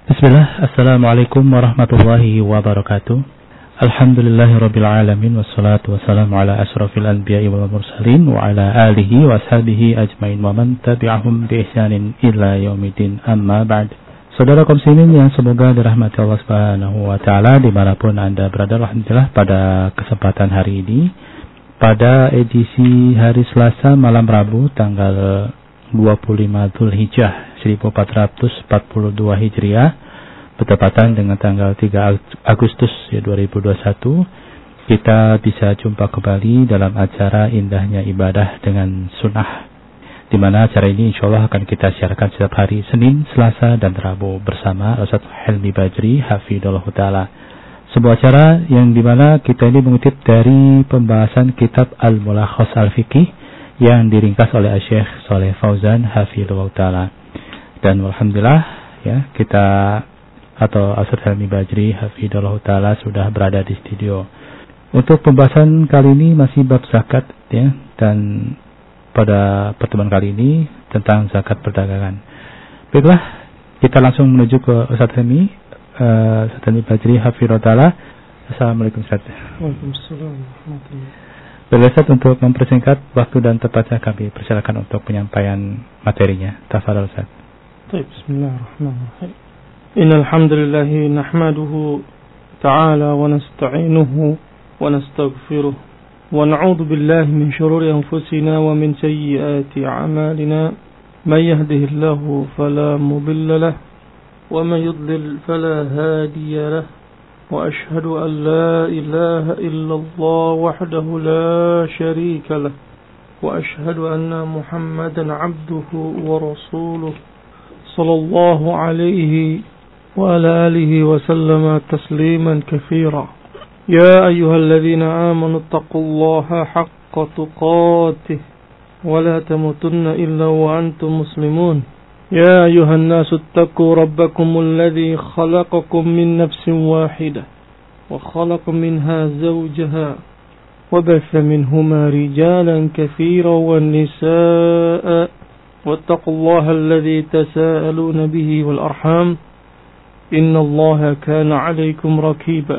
Bismillah, Assalamualaikum warahmatullahi wabarakatuh. Alhamdulillahirabbil alamin wassalatu wassalamu ala asyrafil anbiya'i wal mursalin wa ala alihi wa ashabihi ajmain wa man tabi'ahum bi ihsanin ila yaumiddin, amma ba'd. Saudara kaum muslimin yang semoga dirahmati Allah Subhanahu wa taala dimanapun Anda berada, alhamdulillah pada kesempatan hari ini pada edisi hari Selasa malam Rabu tanggal 25 Dzulhijjah 1442 Hijriah bertepatan dengan tanggal 3 Agustus 2021, kita bisa jumpa kembali dalam acara Indahnya Ibadah dengan Sunnah, di mana acara ini insyaallah akan kita siarkan setiap hari Senin, Selasa, dan Rabu bersama Ustaz Helmi Bajri hafidhullah taala. Sebuah acara yang dimana kita ini mengutip dari pembahasan kitab Al-Mulakhas Al-Fiqih yang diringkas oleh Syekh Shalih Fauzan hafidhullah taala. Dan alhamdulillah ya, kita atau Ustaz Helmi Bajri hafidhullah taala sudah berada di studio. Untuk pembahasan kali ini masih bab zakat ya, dan pada pertemuan kali ini tentang zakat perdagangan. Baiklah, kita langsung menuju ke Ustaz Helmi Bajri hafidhullah taala. Assalamualaikum Ustaz. Waalaikumsalam warahmatullahi. Berleset untuk mempersingkat waktu dan tepatnya kami persilakan untuk penyampaian materinya. Tafadhal Ustaz. Baik, bismillahirrahmanirrahim. Innal hamdalillah nahmaduhu ta'ala wa nasta'inuhu wa nastaghfiruh wa na'udzu billahi min shururi anfusina wa min sayyiati a'malina. May yahdihillahu fala mudilla lahu wa may yudlil fala hadiya lahu. وأشهد أن لا إله إلا الله وحده لا شريك له وأشهد أن محمدا عبده ورسوله صلى الله عليه وعلى آله وسلم تسليما كثيرا. يا أيها الذين آمنوا اتقوا الله حق تقاته ولا تموتن إلا وأنتم مسلمون. يا أيها الناس اتقوا ربكم الذي خلقكم من نفس واحدة وخلق منها زوجها وبث منهما رجالا كثيرا والنساء واتقوا الله الذي تساءلون به والأرحام إن الله كان عليكم رقيبا.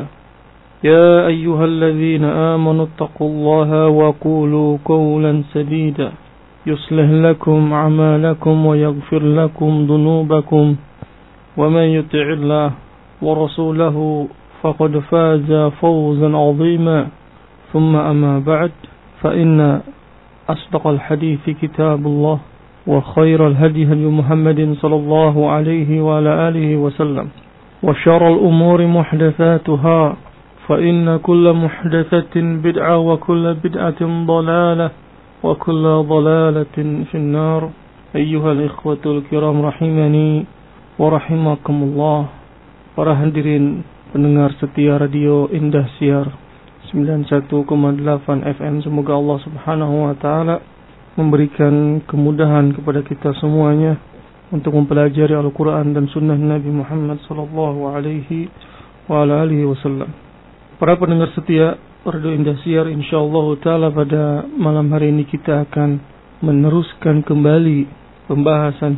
يا أيها الذين آمنوا اتقوا الله وقولوا قولا سديدا يصلح لكم أعمالكم ويغفر لكم ذنوبكم ومن يطع الله ورسوله فقد فاز فوزا عظيما. ثم أما بعد، فإن أصدق الحديث كتاب الله وخير الهدي هدي محمد صلى الله عليه وعلى آله وسلم وشر الأمور محدثاتها فإن كل محدثة بدعة وكل بدعة ضلالة وكل ضلالة في النار. أيها الإخوة الكرام rahimani wa rahimakumullah. Para hadirin pendengar setia radio Indah Siar 91,8 FM, semoga Allah Subhanahu wa taala memberikan kemudahan kepada kita semuanya untuk mempelajari Al-Qur'an dan sunnah Nabi Muhammad sallallahu alaihi wa ala alihi wasallam. Para pendengar setia Radio Indah Siar, insyaallah ta'ala pada malam hari ini kita akan meneruskan kembali pembahasan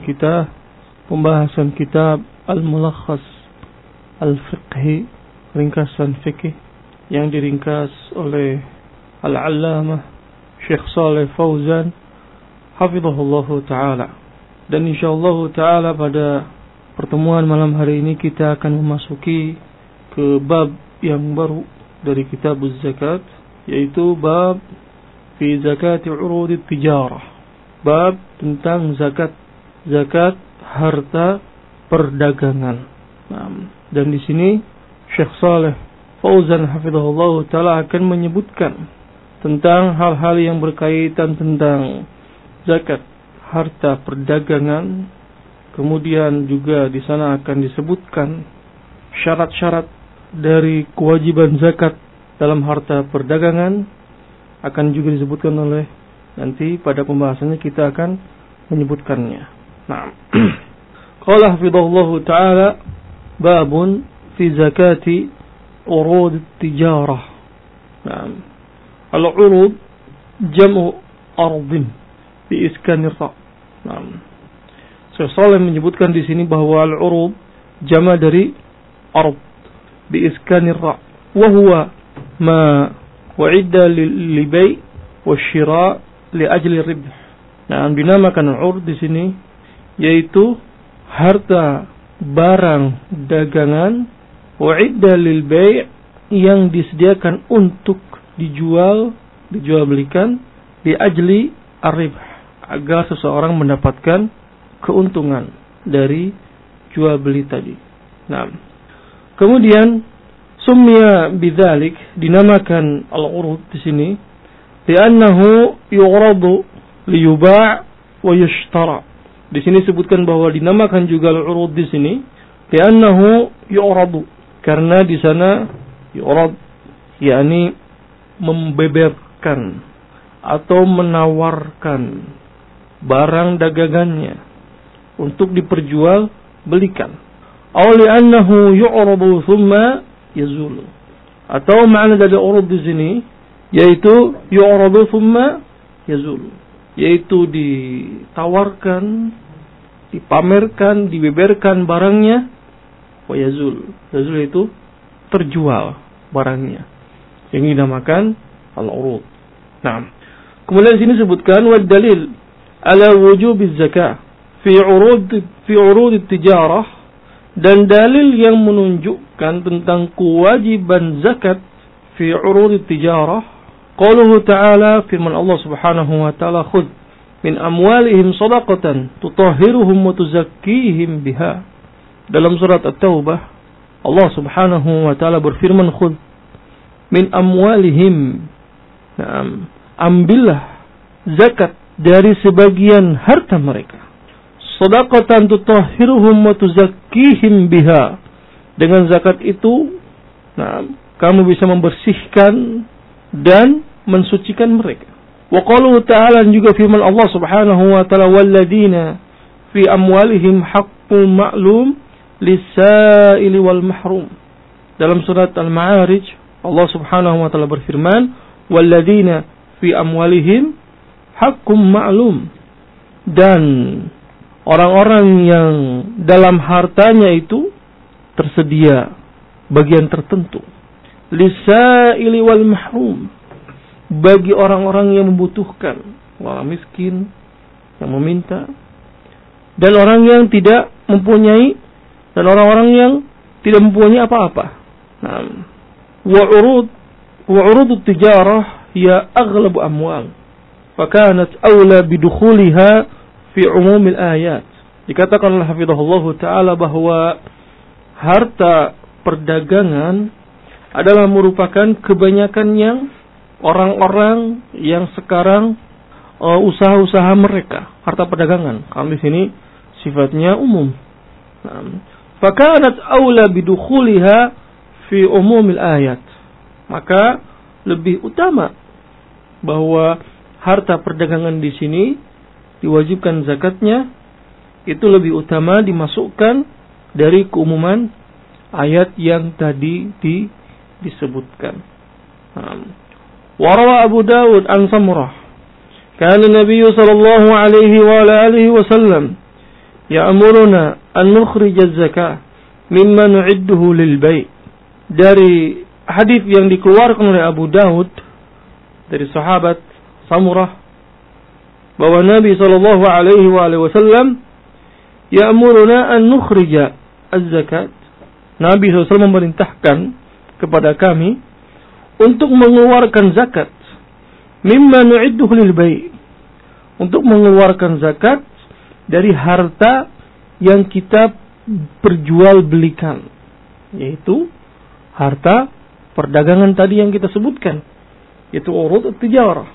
kitab Al-Mulakhas Al-Fiqhi, ringkasan fikih yang diringkas oleh Al-Allamah Syekh Shalih Fauzan hafizahullah ta'ala. Dan insyaallah ta'ala pada pertemuan malam hari ini kita akan memasuki ke bab yang baru dari kitab zakat, yaitu bab fi zakati urud tijarah, bab tentang zakat harta perdagangan. Dan di sini Syekh Shalih Fauzan hafizahullah taala akan menyebutkan tentang hal-hal yang berkaitan tentang zakat harta perdagangan. Kemudian juga di sana akan disebutkan syarat-syarat dari kewajiban zakat dalam harta perdagangan, akan juga disebutkan oleh nanti pada pembahasannya kita akan menyebutkannya. Nah, qala hafizahullahu ta'ala babun fi zakati urud tijarah. Nah, al-urud jam'u ardin bi iskanir ra. Nah, Syekh Shalih menyebutkan di sini bahwa al-urud jama dari ard bi iskanir ra wa huwa ma wa'idda li bai' wa syira' li ajli ribh. Nah, dinamakan urd di sini yaitu harta barang dagangan wa'idda lil bai' yang disediakan untuk dijual belikan li ajli ar-ribh, agar seseorang mendapatkan keuntungan dari jual beli tadi. Nah, kemudian summiya bidzalik, dinamakan al-urud di sini li'annahu yu'radu liyuba' wa yushtara. Di sini sebutkan bahwa dinamakan juga al-urud di sini li'annahu yu'radu, karena di sana yu'rad yakni membeberkan atau menawarkan barang dagangannya untuk diperjual belikan. Aw li'annahu yu'radu thumma yazul. Atau makna dari urud di sini yaitu yu'radu thumma yazul, yaitu ditawarkan, dipamerkan, dibeberkan barangnya, wa yazul. Yazul itu terjual barangnya. Ini dinamakan al-urud. Nah, kemudian di sini sebutkan wa dalil ala wujubiz zakah fi urud tijarah, dan dalil yang menunjukkan tentang kewajiban zakat fi urud tijarah qauluhu ta'ala, firman Allah Subhanahu wa ta'ala, khudh min amwalihim shadaqatan tutahhiruhum wa tuzakkihim biha. Dalam surat At-Taubah Allah Subhanahu wa ta'ala berfirman, khudh min amwalihim, ambillah zakat dari sebagian harta mereka, shadaqatan tutahhiruhum wa tuzakkihim biha. Dengan zakat itu kamu bisa membersihkan dan mensucikan mereka. Wa qaluhu ta'ala, juga firman Allah Subhanahu wa ta'ala, walladzina fi amwalihim haqqun ma'lum lis-sa'ili wal mahrum. Dalam surat Al-Ma'arij Allah Subhanahu wa ta'ala berfirman, walladzina fi amwalihim haqqun ma'lum, dan orang-orang yang dalam hartanya itu tersedia bagian tertentu, lis-sa'ili wal mahrum, bagi orang-orang yang membutuhkan, orang miskin yang meminta, dan orang yang tidak mempunyai, dan orang-orang yang tidak mempunyai apa-apa. Wa urud tijarah ya aghlabu amwal, fakanat awla bidukhuliha fi umumil ayat. Dikatakan oleh hafizahullah ta'ala bahwa harta perdagangan adalah merupakan kebanyakan yang orang-orang yang sekarang usaha-usaha mereka, harta perdagangan. Kalau di sini sifatnya umum. Fakanat aula bidukhuliha fi umumil ayat. Maka lebih utama bahwa harta perdagangan di sini diwajibkan zakatnya, itu lebih utama dimasukkan dari keumuman ayat yang tadi disebutkan. Warawa Abu Dawud an Samurah, kana Nabi sallallahu alaihi wa alihi wasallam ya'muruna an nukhrij az-zakah mimma nu'idduhu lil bai'. Dari hadis yang dikeluarkan oleh Abu Dawud dari sahabat Samurah, bahwa Nabi sallallahu alaihi wa alihi wasallam ya'muruna an nukhrij az-zakat. Nabi SAW memerintahkan kepada kami untuk mengeluarkan zakat mimma nu'idduhu lil bai', untuk mengeluarkan zakat dari harta yang kita perjualbelikan, yaitu harta perdagangan tadi yang kita sebutkan, yaitu urud tijarah.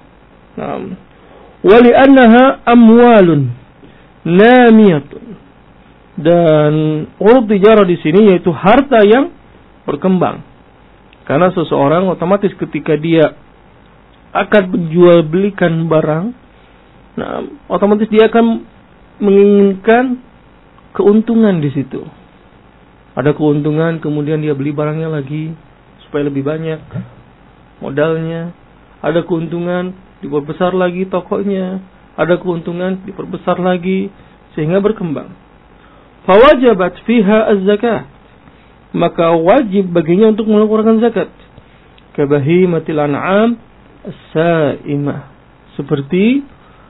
Wa li'annaha amwalun namiyatun, dan urud tijarah di sini yaitu harta yang berkembang. Karena seseorang otomatis ketika dia akan menjual belikan barang, otomatis dia akan menginginkan keuntungan di situ. Ada keuntungan, kemudian dia beli barangnya lagi supaya lebih banyak modalnya. Ada keuntungan, diperbesar lagi tokonya. Ada keuntungan, diperbesar lagi sehingga berkembang. fawajabat fiha az-zakat, maka wajib baginya untuk mengeluarkan zakat. Kabahimatil an'am as-sa'imah, seperti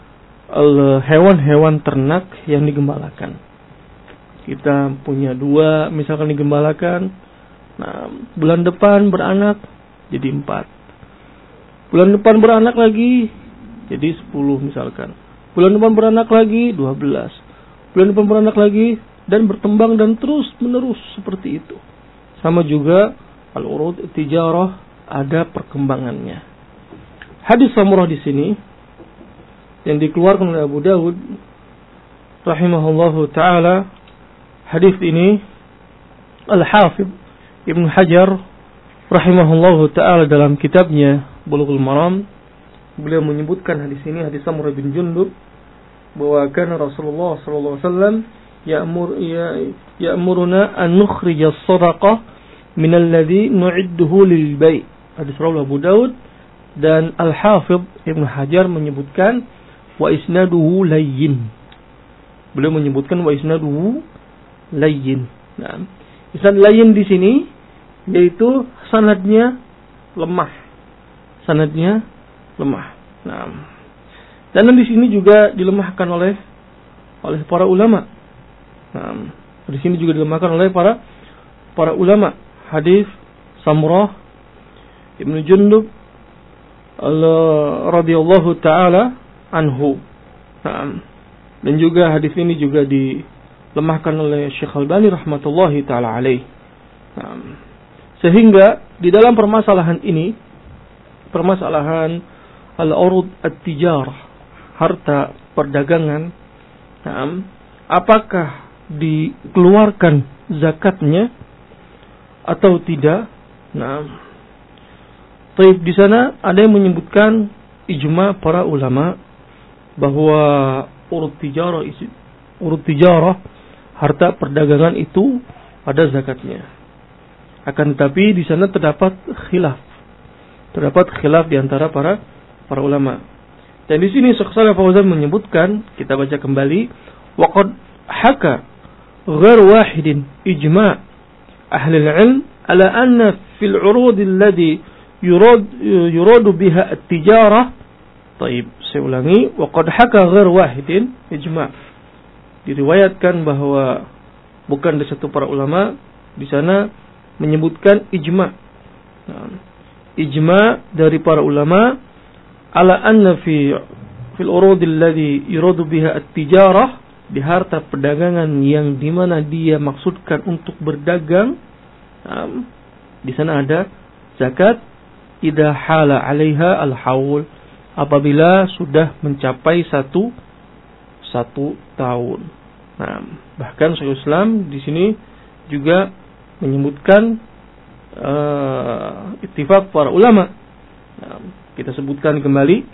hewan-hewan ternak yang digembalakan. Kita punya 2 misalkan digembalakan. Nah, bulan depan beranak jadi 4. Bulan depan beranak lagi jadi 10 misalkan. Bulan depan beranak lagi 12. Bulan depan beranak lagi, dan berkembang dan terus menerus seperti itu. Sama juga al-urud tijarah, ada perkembangannya. Hadis Samurah di sini yang dikeluarkan oleh Abu Dawud rahimahullahu taala, hadis ini Al-Hafidh Ibnu Hajar rahimahullahu taala dalam kitabnya Bulughul Maram, beliau menyebutkan hadis ini, hadis Samurah bin Jundub, bahwa kana Rasulullah sallallahu alaihi wasallam ya'muruna an nukhrija as-sadaqah min alladhi nu'idduhu lil bai'. Hadis riwayat Abu Daud, dan Al-Hafidh Ibnu Hajar menyebutkan wa isnaduhu layyin. Beliau menyebutkan wa isnaduhu layyin. Nah, isnad layyin di sini yaitu sanadnya lemah. Sanadnya lemah. Nah, dan di sini juga dilemahkan oleh para ulama. Nah, di sini juga dilemahkan oleh para ulama. Hadis Samurah Ibnu Jundub radhiyallahu taala anhu. Nah, dan juga hadis ini juga dilemahkan oleh Syekh Albani rahmatullahi taala alaih. Nah, sehingga di dalam permasalahan ini, permasalahan al-urud at-tijarah, harta perdagangan, nah, apakah dikeluarkan zakatnya atau tidak? Nah, di sana ada yang menyebutkan ijma para ulama bahwa urud tijarah, harta perdagangan itu ada zakatnya. Akan tetapi di sana terdapat khilaf di antara para ulama. Dan di sini Syekh Shalih Fauzan menyebutkan, kita baca kembali, waqad haka ghair wahidin ijma' ahli al-ilm ala anna fil 'urud alladhi yurad biha at-tijarah. Baik, saya ulangi, waqad haka ghair wahidin ijma'. Diriwayatkan bahwa bukan dari satu para ulama di sana menyebutkan ijma'. Nah, ijma' dari para ulama ala anna fil urud alladhi yurad biha at-tijarah, di harta perdagangan yang dimana dia maksudkan untuk berdagang, di sana ada zakat idza hala 'alaiha al-haul, apabila sudah mencapai satu tahun. Nah, bahkan Syekhul Islam di sini juga menyebutkan ittifaq para ulama. Nah, kita sebutkan kembali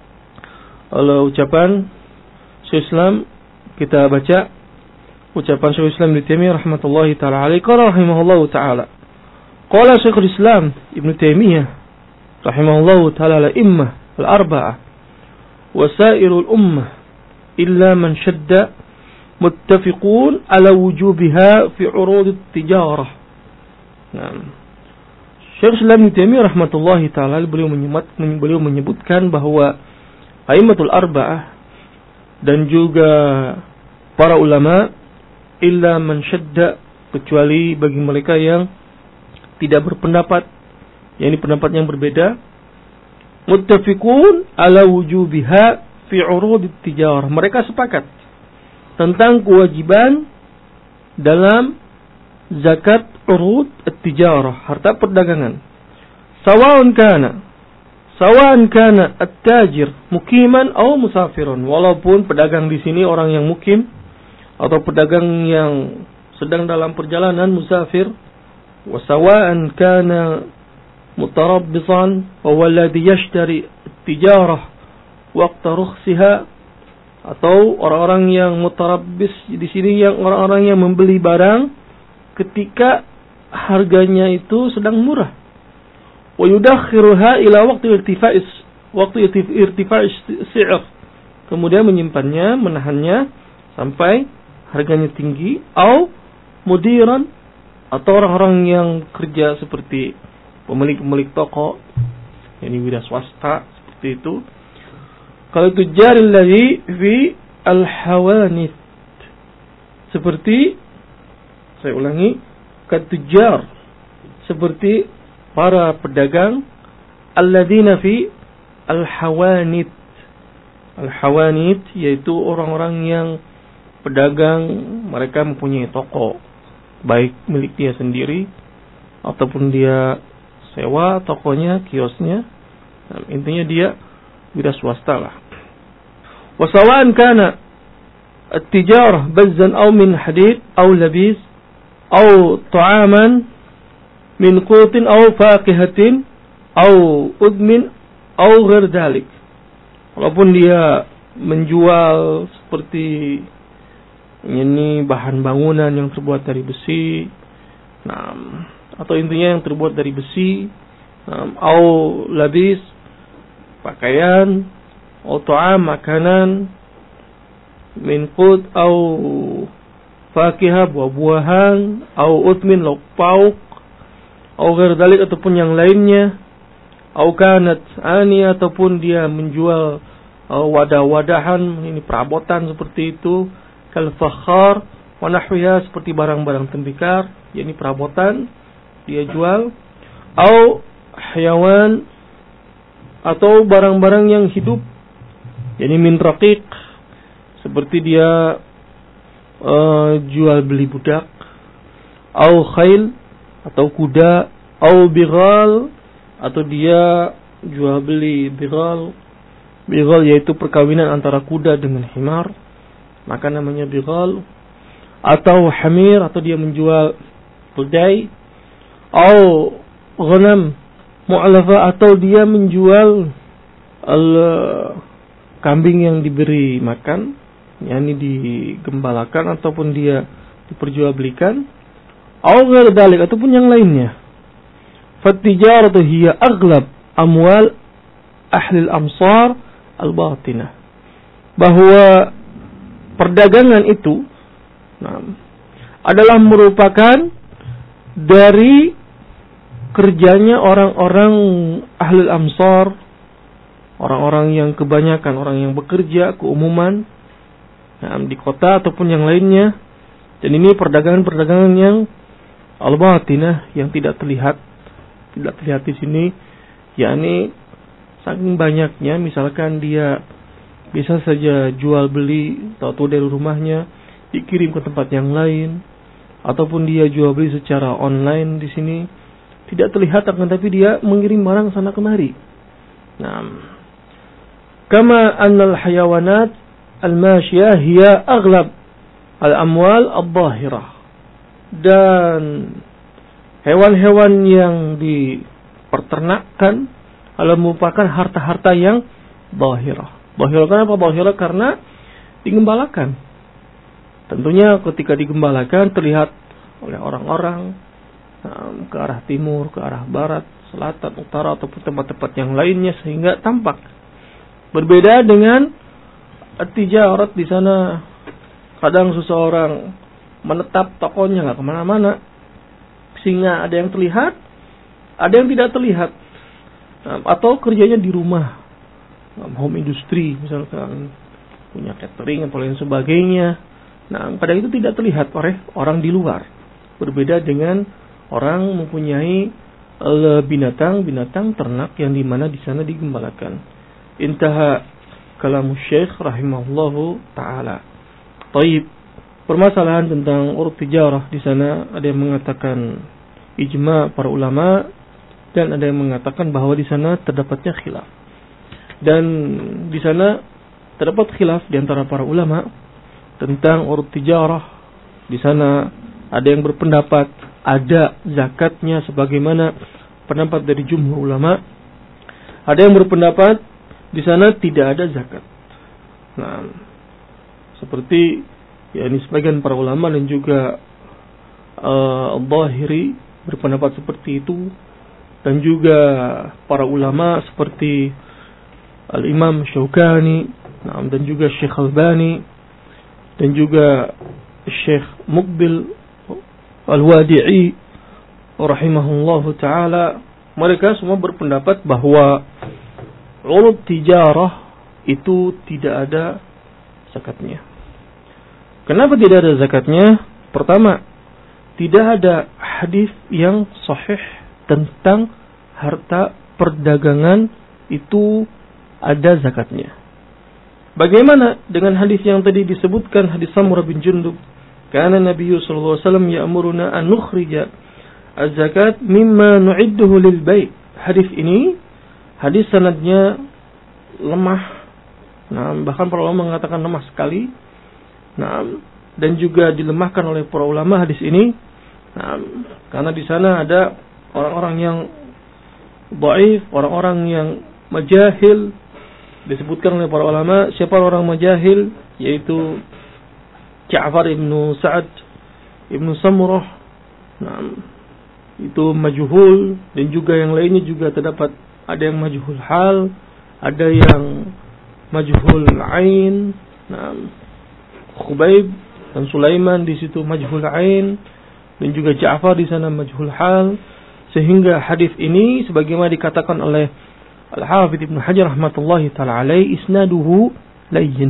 ucapan Syekhul Islam, kita baca ucapan Syekhul Islam Ibnu Taimiyah rahmatullahi taala alaihi, qala rahimahullahu taala, qala Syekhul Islam Ibnu Taimiyah rahimahullahu taala al-immah al-arba'ah wa sairul ummah illa man shadda muttafiqun ala wujubiha fi urud at-tijarah. Nah, Syekhul Islam Ibnu Taimiyah rahmatullahi taala beliau menyebutkan bahwa a'immatul arba'ah dan juga para ulama illa man syadda, kecuali bagi mereka yang tidak berpendapat, yakni pendapat yang berbeda, muttafiqun ala wujubiha fi urud at-tijarah, mereka sepakat tentang kewajiban dalam zakat urud at-tijarah, harta perdagangan. Sawa'an kana at-tajir mukiman aw musafiran, walaupun pedagang di sini orang yang mukim atau pedagang yang sedang dalam perjalanan musafir. Wa sawa'an kana mutarabbisan wa walladhi yashtari at-tijarah waqta rukhsiha, atau orang-orang yang mutarabbis di sini yang orang-orang yang membeli barang ketika harganya itu sedang murah. Wa yudakhiruha ila waqti irtifa'is si'r, kemudian menyimpannya, menahannya sampai harganya tinggi, atau mudiran, atau orang-orang yang kerja seperti pemilik toko, ini wira swasta seperti itu. Kalau tujaril ladzi fi al-hawanit, seperti, saya ulangi, katujar, seperti para pedagang alladzina fi al-hawanit. Al-hawanit yaitu orang-orang yang pedagang, mereka mempunyai toko, baik milik dia sendiri ataupun dia sewa tokonya, kiosnya. Nah, intinya dia wira swasta lah. Wasawa'an kana at-tijarah bazzan aw min hadid aw labis aw ta'aman min qutin aw faqihatin aw udmin aw ghair dhalik. Walaupun dia menjual seperti ini bahan bangunan yang terbuat dari besi, atau intinya yang terbuat dari besi, au labis, pakaian, au ta'am, makanan, min qut au fakihah, buah-buahan, au utmin, lauk pauk, au ghair dalik ataupun yang lainnya, au kanat ani ataupun dia menjual wadah-wadahan, ini perabotan seperti itu, kal fakhar wa nahwiha, seperti barang-barang tembikar, yakni perabotan dia jual, au hayawan atau barang-barang yang hidup, yakni min raqiq, seperti dia jual beli budak, au khail atau kuda, au bighal atau dia jual beli bighal. Bighal yaitu perkawinan antara kuda dengan himar, maka namanya bighal. Atau hamir, atau dia menjual keldai, atau ghanam mu'alafa, atau dia menjual kambing yang diberi makan, yakni digembalakan ataupun dia diperjualbelikan, atau ghair dalik ataupun yang lainnya. Fattijaratu hiya aghlab amwal ahli al-amsar al-batinah, bahwa perdagangan itu adalah merupakan dari kerjanya orang-orang ahli al-amsar, orang-orang yang kebanyakan orang yang bekerja keumuman di kota ataupun yang lainnya. Dan ini perdagangan-perdagangan yang al-batinah, yang tidak terlihat di sini, yakni saking banyaknya, misalkan dia bisa saja jual beli tahu dari rumahnya dikirim ke tempat yang lain, ataupun dia jual beli secara online di sini tidak terlihat, akan tapi dia mengirim barang sana kemari. Kama annal hayawanat al-mashiyah hiya aghlab al-amwal al-zahirah, dan hewan-hewan yang diperternakkan adalah merupakan harta-harta yang zahirah. Zahirah kenapa zahirah? Karena digembalakan. Tentunya ketika digembalakan terlihat oleh orang-orang ke arah timur, ke arah barat, selatan, utara ataupun tempat-tempat yang lainnya, sehingga tampak. Berbeda dengan tijarat, di sana kadang seseorang menetap tokonya nggak kemana-mana, sehingga ada yang terlihat, ada yang tidak terlihat, atau kerjanya di rumah, home industry misalkan, punya catering atau lain sebagainya. Pada itu tidak terlihat oleh orang di luar. Berbeda dengan orang mempunyai binatang ternak yang dimana di sana digembalakan. Intaha kalamu Syekh rahimahullahu taala. Taib, permasalahan tentang urut tijarah di sana ada yang mengatakan ijma para ulama, dan ada yang mengatakan bahwa di sana terdapatnya khilaf. Dan di sana terdapat khilaf di antara para ulama tentang urut tijarah. Di sana ada yang berpendapat ada zakatnya sebagaimana pendapat dari jumhur ulama. Ada yang berpendapat di sana tidak ada zakat. Seperti ini sebagian para ulama dan juga Al-Zahiri berpendapat seperti itu, dan juga para ulama seperti Al-Imam Syaukani, dan juga Syekh Albani, dan juga Syekh Muqbil Al-Wadi'i rahimahullahu ta'ala, mereka semua berpendapat bahwa urud tijarah itu tidak ada zakatnya. Kenapa tidak ada zakatnya? Pertama, tidak ada hadis yang sahih tentang harta perdagangan itu ada zakatnya. Bagaimana dengan hadis yang tadi disebutkan, hadis Samurah bin Jundub, kana Nabi sallallahu alaihi wasallam ya'muruna an nukhrija az-zakat mimma nu'idduhu lil bai'. Hadis ini hadis sanadnya lemah. Nah, bahkan para ulama mengatakan lemah sekali. Nah, dan juga dilemahkan oleh para ulama hadis ini. Nah, karena di sana ada orang-orang yang dhaif, orang-orang yang majahil. Disebutkan oleh para ulama siapa orang majahil, yaitu Ja'far ibn Sa'ad ibn Samurah. Nah, itu majhul, dan juga yang lainnya juga terdapat ada yang majhul hal, ada yang majhul ain. Nah, Khubayb dan Sulaiman di situ majhul ain, dan juga Ja'far di sana majhul hal, sehingga hadis ini sebagaimana dikatakan oleh Al-Hafidz Ibnu Hajar rahmatullahi taala alaihi, isnaduhu layyin.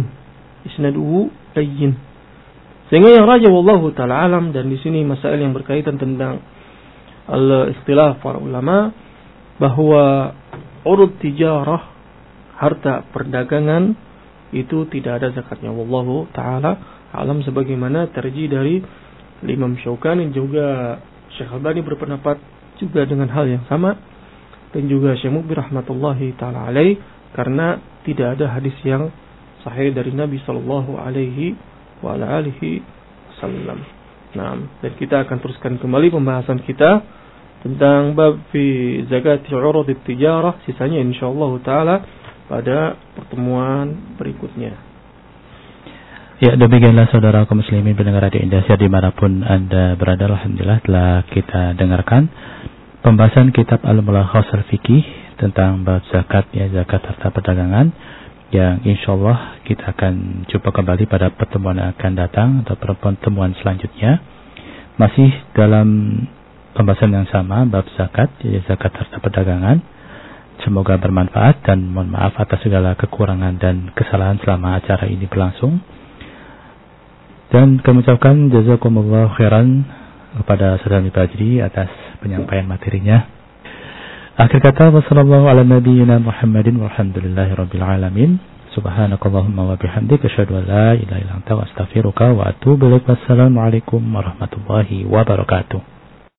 Sehingga yang raja wallahu taala alam, dan di sini masalah yang berkaitan tentang al-ikhtilaf para ulama bahwa urud tijarah, harta perdagangan itu tidak ada zakatnya. Wallahu taala alam, sebagaimana terjih dari Imam Syaukani, juga Syekh Albani berpendapat juga dengan hal yang sama, dan juga Syekh Muqbil rahmatullahi taala alaih, karena tidak ada hadis yang sahih dari Nabi sallallahu alaihi wa ala alihi wasallam. Nah, dan kita akan teruskan kembali pembahasan kita tentang bab fi zakati urud tijarah, sisanya insyaallah taala pada pertemuan berikutnya. Ya, demikianlah saudara kaum muslimin pendengar Radio Indonesia dimanapun Anda berada. Alhamdulillah telah kita dengarkan pembahasan kitab Al-Mulakhas Al-Fiqih tentang bab zakat, ya, zakat harta perdagangan, yang insyaallah kita akan jumpa kembali pada pertemuan yang akan datang atau pertemuan selanjutnya, masih dalam pembahasan yang sama, bab zakat, ya, zakat harta perdagangan. Semoga bermanfaat, dan mohon maaf atas segala kekurangan dan kesalahan selama acara ini berlangsung. Dan kami ucapkan jazakumullah khairan kepada Saudara Fajri atas penyampaian materinya. Akhir kata, wassallallahu ala nabiyyina Muhammadin walhamdulillahirabbil alamin. Subhanakallahumma wa bihamdika asyhadu an la ilaha illa anta astaghfiruka wa atubu ilaik. Wassalamualaikum warahmatullahi wabarakatuh.